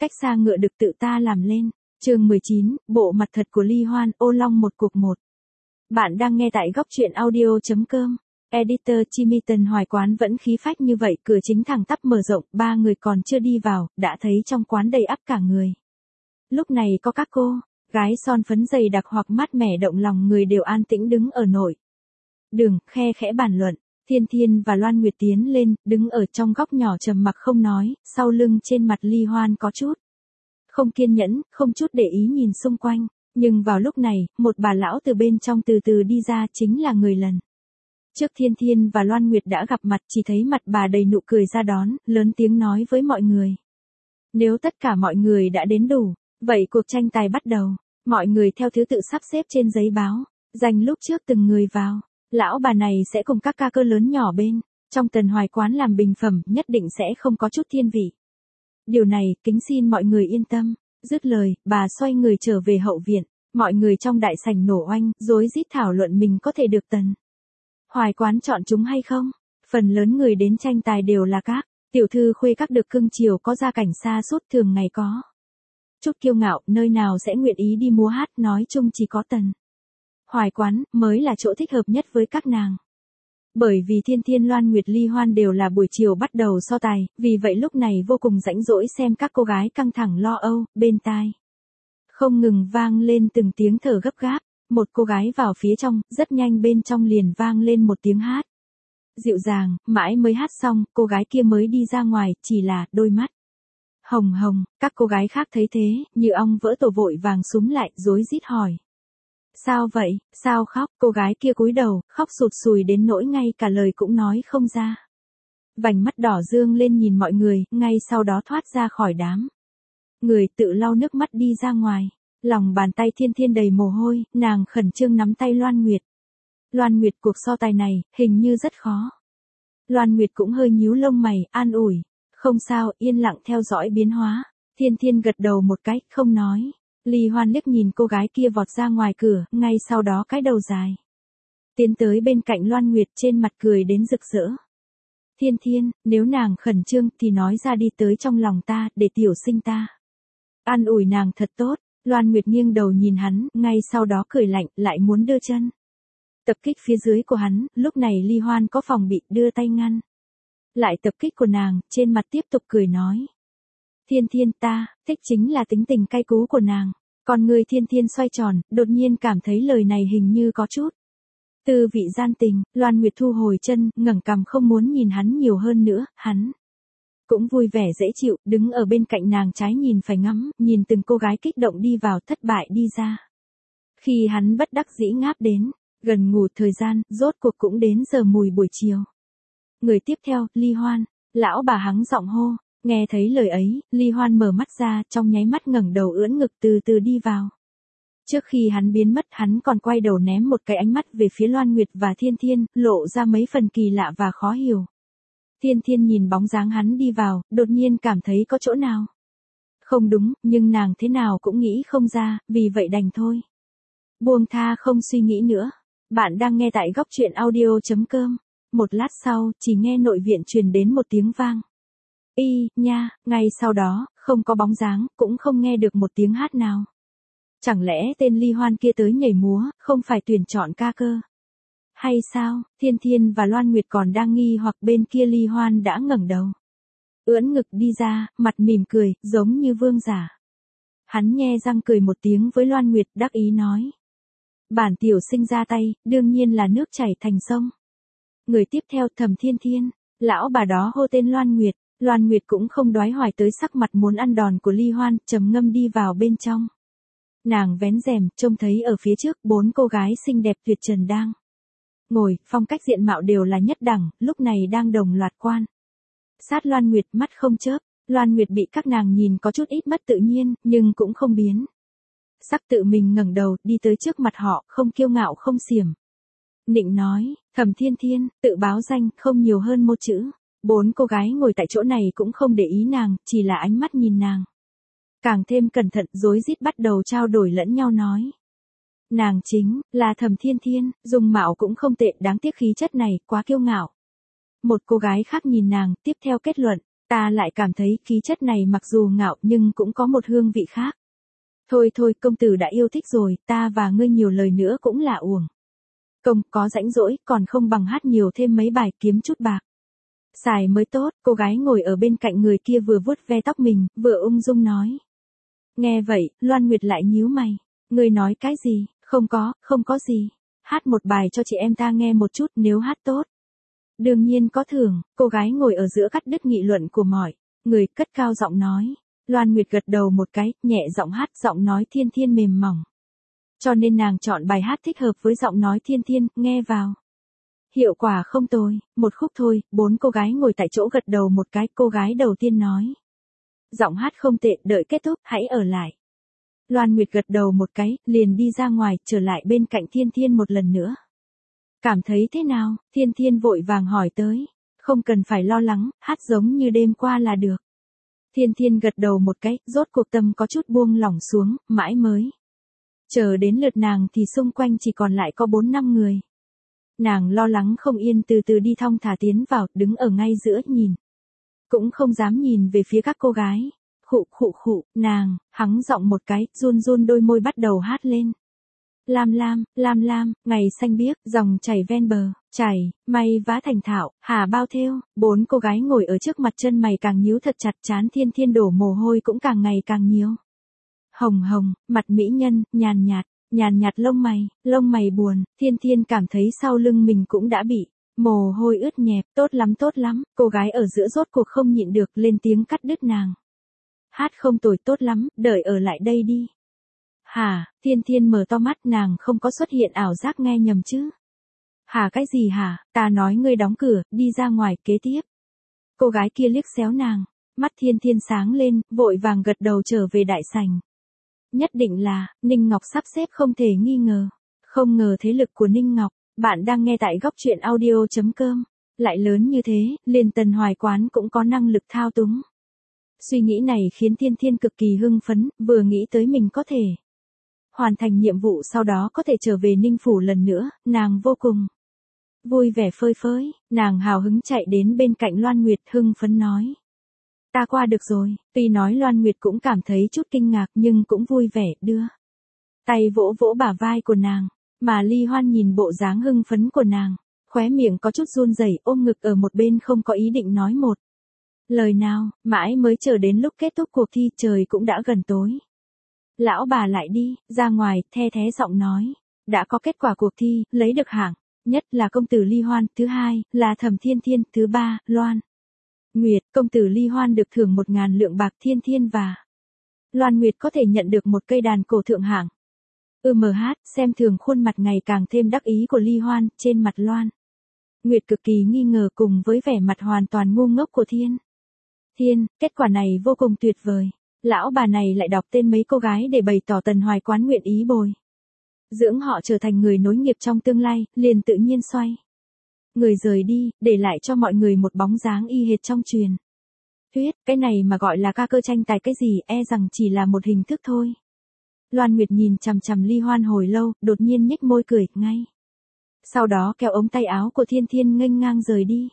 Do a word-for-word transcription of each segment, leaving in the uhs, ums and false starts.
cách xa ngựa được tự ta làm lên. Chương mười chín, bộ mặt thật của Ly Hoan, ô long một cuộc một. Bạn đang nghe tại góc truyện audio chấm com. Editor Chimiton Hoài quán vẫn khí phách như vậy, cửa chính thẳng tắp mở rộng, ba người còn chưa đi vào, đã thấy trong quán đầy ắp cả người. Lúc này có các cô, gái son phấn dày đặc hoặc mát mẻ động lòng người đều an tĩnh đứng ở nội đường, khe khẽ bàn luận. Thiên Thiên và Loan Nguyệt tiến lên, đứng ở trong góc nhỏ trầm mặc không nói, sau lưng trên mặt Ly Hoan có chút không kiên nhẫn, không chút để ý nhìn xung quanh. Nhưng vào lúc này, một bà lão từ bên trong từ từ đi ra, chính là người lần trước Thiên Thiên và Loan Nguyệt đã gặp mặt, chỉ thấy mặt bà đầy nụ cười ra đón, lớn tiếng nói với mọi người. Nếu tất cả mọi người đã đến đủ, vậy cuộc tranh tài bắt đầu. Mọi người theo thứ tự sắp xếp trên giấy báo, dành lúc trước từng người vào. Lão bà này sẽ cùng các ca cơ lớn nhỏ bên trong Tần Hoài quán làm bình phẩm, nhất định sẽ không có chút thiên vị. Điều này, kính xin mọi người yên tâm. Dứt lời, bà xoay người trở về hậu viện. Mọi người trong đại sảnh nổ oanh, rối rít thảo luận mình có thể được Tần Hoài quán chọn chúng hay không. Phần lớn người đến tranh tài đều là các tiểu thư khuê các được cưng chiều, có gia cảnh xa suốt, thường ngày có chút kiêu ngạo, nơi nào sẽ nguyện ý đi múa hát, nói chung chỉ có Tần Hoài quán mới là chỗ thích hợp nhất với các nàng. Bởi vì Thiên Thiên, Loan Nguyệt, Ly Hoan đều là buổi chiều bắt đầu so tài, vì vậy lúc này vô cùng rãnh rỗi xem các cô gái căng thẳng lo âu, bên tai không ngừng vang lên từng tiếng thở gấp gáp. Một cô gái vào phía trong, rất nhanh bên trong liền vang lên một tiếng hát dịu dàng, mãi mới hát xong, cô gái kia mới đi ra ngoài, chỉ là đôi mắt hồng hồng. Các cô gái khác thấy thế, như ong vỡ tổ vội vàng xúm lại, rối rít hỏi. Sao vậy, sao khóc? Cô gái kia cúi đầu, khóc sụt sùi đến nỗi ngay cả lời cũng nói không ra. Vành mắt đỏ dương lên nhìn mọi người, ngay sau đó thoát ra khỏi đám người, tự lau nước mắt đi ra ngoài. Lòng bàn tay Thiên Thiên đầy mồ hôi, nàng khẩn trương nắm tay Loan Nguyệt. Loan Nguyệt, cuộc so tài này, hình như rất khó. Loan Nguyệt cũng hơi nhíu lông mày, an ủi. Không sao, yên lặng theo dõi biến hóa. Thiên Thiên gật đầu một cái, không nói. Ly Hoan liếc nhìn cô gái kia vọt ra ngoài cửa, ngay sau đó cái đầu dài tiến tới bên cạnh Loan Nguyệt, trên mặt cười đến rực rỡ. Thiên Thiên, nếu nàng khẩn trương thì nói ra đi, tới trong lòng ta, để tiểu sinh ta an ủi nàng thật tốt. Loan Nguyệt nghiêng đầu nhìn hắn, ngay sau đó cười lạnh, lại muốn đưa chân tập kích phía dưới của hắn. Lúc này Ly Hoan có phòng bị, đưa tay ngăn lại tập kích của nàng, trên mặt tiếp tục cười nói. Thiên Thiên, ta thích chính là tính tình cay cú của nàng. Còn người Thiên Thiên xoay tròn, đột nhiên cảm thấy lời này hình như có chút tư vị gian tình. Loan Nguyệt thu hồi chân, ngẩng cằm không muốn nhìn hắn nhiều hơn nữa. Hắn cũng vui vẻ dễ chịu, đứng ở bên cạnh nàng, trái nhìn phải ngắm, nhìn từng cô gái kích động đi vào, thất bại đi ra. Khi hắn bất đắc dĩ ngáp đến gần ngủ, thời gian rốt cuộc cũng đến giờ mùi buổi chiều. Người tiếp theo, Ly Hoan. Lão bà hắng giọng hô. Nghe thấy lời ấy, Ly Hoan mở mắt ra, trong nháy mắt ngẩng đầu ưỡn ngực từ từ đi vào. Trước khi hắn biến mất, hắn còn quay đầu ném một cái ánh mắt về phía Loan Nguyệt và Thiên Thiên, lộ ra mấy phần kỳ lạ và khó hiểu. Thiên Thiên nhìn bóng dáng hắn đi vào, đột nhiên cảm thấy có chỗ nào không đúng, nhưng nàng thế nào cũng nghĩ không ra, vì vậy đành thôi buông tha không suy nghĩ nữa. Bạn đang nghe tại góc truyện audio chấm com. Một lát sau, chỉ nghe nội viện truyền đến một tiếng vang. Y, nha, ngay sau đó, không có bóng dáng, cũng không nghe được một tiếng hát nào. Chẳng lẽ tên Ly Hoan kia tới nhảy múa, không phải tuyển chọn ca cơ? Hay sao? Thiên Thiên và Loan Nguyệt còn đang nghi hoặc, bên kia Ly Hoan đã ngẩng đầu, ưỡn ngực đi ra, mặt mỉm cười, giống như vương giả. Hắn nhe răng cười một tiếng với Loan Nguyệt, đắc ý nói. Bản tiểu sinh ra tay, đương nhiên là nước chảy thành sông. Người tiếp theo, Thẩm Thiên Thiên. Lão bà đó hô tên Loan Nguyệt. Loan Nguyệt cũng không đoái hoài tới sắc mặt muốn ăn đòn của Ly Hoan, trầm ngâm đi vào bên trong. Nàng vén rèm, trông thấy ở phía trước bốn cô gái xinh đẹp tuyệt trần đang ngồi, phong cách diện mạo đều là nhất đẳng, lúc này đang đồng loạt quan sát Loan Nguyệt, mắt không chớp. Loan Nguyệt bị các nàng nhìn có chút ít mất tự nhiên, nhưng cũng không biến sắc, tự mình ngẩng đầu, đi tới trước mặt họ, không kiêu ngạo không xiểm nịnh nói. Thẩm Thiên Thiên, tự báo danh, không nhiều hơn một chữ. Bốn cô gái ngồi tại chỗ này cũng không để ý nàng, chỉ là ánh mắt nhìn nàng càng thêm cẩn thận, rối rít bắt đầu trao đổi lẫn nhau nói. Nàng chính là Thẩm Thiên Thiên, dung mạo cũng không tệ, đáng tiếc khí chất này quá kiêu ngạo. Một cô gái khác nhìn nàng, tiếp theo kết luận. Ta lại cảm thấy khí chất này mặc dù ngạo nhưng cũng có một hương vị khác. Thôi thôi, công tử đã yêu thích rồi, ta và ngươi nhiều lời nữa cũng là uổng. Công, có rãnh rỗi, còn không bằng hát nhiều thêm mấy bài kiếm chút bạc. Xài mới tốt, cô gái ngồi ở bên cạnh người kia vừa vuốt ve tóc mình, vừa ung dung nói. Nghe vậy, Loan Nguyệt lại nhíu mày. Ngươi nói cái gì? Không có, không có gì. Hát một bài cho chị em ta nghe một chút nếu hát tốt. Đương nhiên có thưởng, cô gái ngồi ở giữa cắt đứt nghị luận của mọi người, cất cao giọng nói. Loan Nguyệt gật đầu một cái, nhẹ giọng hát, giọng nói Thiên Thiên mềm mỏng. Cho nên nàng chọn bài hát thích hợp với giọng nói Thiên Thiên, nghe vào. Hiệu quả không tồi, một khúc thôi, bốn cô gái ngồi tại chỗ gật đầu một cái, cô gái đầu tiên nói. Giọng hát không tệ, đợi kết thúc, hãy ở lại. Loan Nguyệt gật đầu một cái, liền đi ra ngoài, trở lại bên cạnh Thiên Thiên một lần nữa. Cảm thấy thế nào? Thiên Thiên vội vàng hỏi tới. Không cần phải lo lắng, hát giống như đêm qua là được. Thiên Thiên gật đầu một cái, rốt cuộc tâm có chút buông lỏng xuống, mãi mới. Chờ đến lượt nàng thì xung quanh chỉ còn lại có bốn năm người. Nàng lo lắng không yên từ từ đi thong thả tiến vào, đứng ở ngay giữa nhìn. Cũng không dám nhìn về phía các cô gái. Khụ khụ khụ, nàng, hắng giọng một cái, run run đôi môi bắt đầu hát lên. Lam lam, lam lam, ngày xanh biếc, dòng chảy ven bờ, chảy, may vá thành thạo, hà bao thêu, bốn cô gái ngồi ở trước mặt chân mày càng nhíu thật chặt, chán Thiên Thiên đổ mồ hôi cũng càng ngày càng nhiều. Hồng hồng, mặt mỹ nhân, nhàn nhạt, nhàn nhạt lông mày, lông mày buồn, Thiên Thiên cảm thấy sau lưng mình cũng đã bị mồ hôi ướt nhẹp, tốt lắm tốt lắm, cô gái ở giữa rốt cuộc không nhịn được lên tiếng cắt đứt nàng. Hát không tồi, tốt lắm, đợi ở lại đây đi. Hả, Thiên Thiên mở to mắt, nàng không có xuất hiện ảo giác nghe nhầm chứ. Hả cái gì hả, ta nói ngươi đóng cửa, đi ra ngoài, kế tiếp. Cô gái kia liếc xéo nàng, mắt Thiên Thiên sáng lên, vội vàng gật đầu trở về đại sảnh. Nhất định là, Ninh Ngọc sắp xếp không thể nghi ngờ. Không ngờ thế lực của Ninh Ngọc, bạn đang nghe tại góc truyện audio.com, lại lớn như thế, liền Tần Hoài Quán cũng có năng lực thao túng. Suy nghĩ này khiến Thiên Thiên cực kỳ hưng phấn, vừa nghĩ tới mình có thể hoàn thành nhiệm vụ sau đó có thể trở về Ninh Phủ lần nữa, nàng vô cùng vui vẻ phơi phới, nàng hào hứng chạy đến bên cạnh Loan Nguyệt hưng phấn nói. Ta qua được rồi, tuy nói Loan Nguyệt cũng cảm thấy chút kinh ngạc nhưng cũng vui vẻ, đưa tay vỗ vỗ bả vai của nàng, mà Ly Hoan nhìn bộ dáng hưng phấn của nàng, khóe miệng có chút run rẩy, ôm ngực ở một bên không có ý định nói một lời nào, mãi mới chờ đến lúc kết thúc cuộc thi trời cũng đã gần tối. Lão bà lại đi, ra ngoài, the thé giọng nói. Đã có kết quả cuộc thi, lấy được hạng nhất là công tử Ly Hoan, thứ hai là Thẩm Thiên Thiên, thứ ba, Loan Nguyệt. Công tử Ly Hoan được thưởng một ngàn lượng bạc, Thiên Thiên và Loan Nguyệt có thể nhận được một cây đàn cổ thượng hạng. Ừ mờ hát, xem thường khuôn mặt ngày càng thêm đắc ý của Ly Hoan, trên mặt Loan Nguyệt cực kỳ nghi ngờ cùng với vẻ mặt hoàn toàn ngu ngốc của Thiên Thiên, kết quả này vô cùng tuyệt vời. Lão bà này lại đọc tên mấy cô gái để bày tỏ Tần Hoài Quán nguyện ý bồi dưỡng họ trở thành người nối nghiệp trong tương lai, liền tự nhiên xoay người rời đi, để lại cho mọi người một bóng dáng y hệt trong truyền thuyết. Cái này mà gọi là ca cơ tranh tài cái gì, e rằng chỉ là một hình thức thôi. Loan Nguyệt nhìn chằm chằm Ly Hoan hồi lâu, đột nhiên nhếch môi cười ngay. Sau đó kéo ống tay áo của Thiên Thiên nghênh ngang rời đi.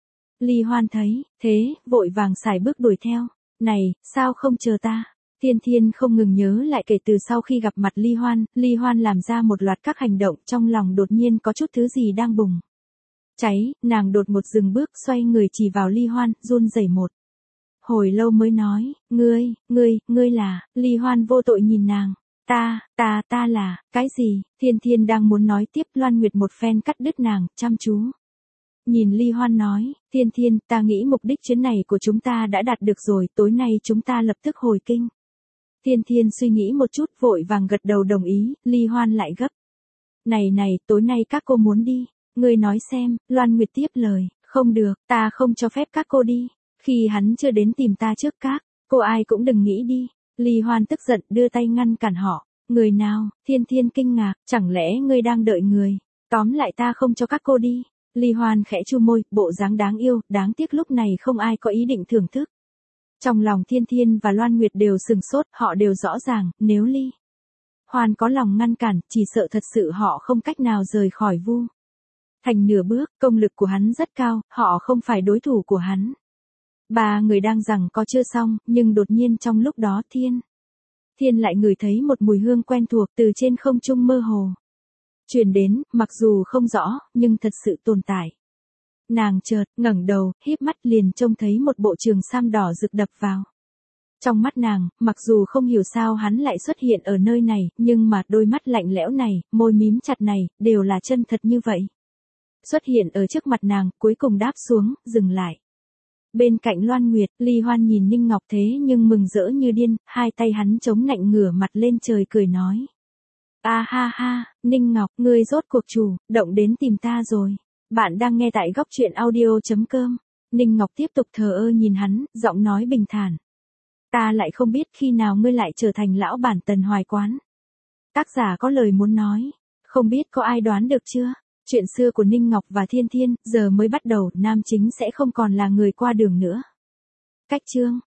Ly Hoan thấy thế, vội vàng sải bước đuổi theo. Này, sao không chờ ta? Thiên Thiên không ngừng nhớ lại kể từ sau khi gặp mặt Ly Hoan, Ly Hoan làm ra một loạt các hành động, trong lòng đột nhiên có chút thứ gì đang bùng cháy, nàng đột một dừng bước, xoay người chỉ vào Ly Hoan, run rẩy một hồi lâu mới nói, ngươi, ngươi, ngươi là. Ly Hoan vô tội nhìn nàng, ta, ta, ta là, cái gì? Thiên Thiên đang muốn nói tiếp, Loan Nguyệt một phen cắt đứt nàng, chăm chú nhìn Ly Hoan nói, Thiên Thiên, ta nghĩ mục đích chuyến này của chúng ta đã đạt được rồi, tối nay chúng ta lập tức hồi kinh. Thiên Thiên suy nghĩ một chút, vội vàng gật đầu đồng ý, Ly Hoan lại gấp. Này này, tối nay các cô muốn đi, ngươi nói xem. Loan Nguyệt tiếp lời, không được, ta không cho phép các cô đi, khi hắn chưa đến tìm ta trước, các cô ai cũng đừng nghĩ đi. Ly Hoan tức giận, đưa tay ngăn cản họ, người nào? Thiên Thiên kinh ngạc, chẳng lẽ ngươi đang đợi người? Tóm lại ta không cho các cô đi. Ly Hoan khẽ chu môi, bộ dáng đáng yêu, đáng tiếc lúc này không ai có ý định thưởng thức. Trong lòng Thiên Thiên và Loan Nguyệt đều sừng sốt, họ đều rõ ràng, nếu Ly Hoan có lòng ngăn cản, chỉ sợ thật sự họ không cách nào rời khỏi Vu Thành nửa bước, công lực của hắn rất cao, họ không phải đối thủ của hắn. Ba người đang rằng có chưa xong, nhưng đột nhiên trong lúc đó Thiên. Thiên lại ngửi thấy một mùi hương quen thuộc từ trên không trung mơ hồ. Truyền đến, mặc dù không rõ, nhưng thật sự tồn tại. Nàng chợt ngẩng đầu, híp mắt liền trông thấy một bộ trường sam đỏ rực đập vào. Trong mắt nàng, mặc dù không hiểu sao hắn lại xuất hiện ở nơi này, nhưng mà đôi mắt lạnh lẽo này, môi mím chặt này, đều là chân thật như vậy. Xuất hiện ở trước mặt nàng, cuối cùng đáp xuống, dừng lại. Bên cạnh Loan Nguyệt, Ly Hoan nhìn Ninh Ngọc thế nhưng mừng rỡ như điên, hai tay hắn chống nạnh ngửa mặt lên trời cười nói. A ha ha, Ninh Ngọc, ngươi rốt cuộc chủ, động đến tìm ta rồi. Bạn đang nghe tại góc truyện audio.com. Ninh Ngọc tiếp tục thờ ơ nhìn hắn, giọng nói bình thản. Ta lại không biết khi nào ngươi lại trở thành lão bản Tần Hoài Quán. Tác giả có lời muốn nói. Không biết có ai đoán được chưa? Chuyện xưa của Ninh Ngọc và Thiên Thiên, giờ mới bắt đầu, nam chính sẽ không còn là người qua đường nữa. Cách chương.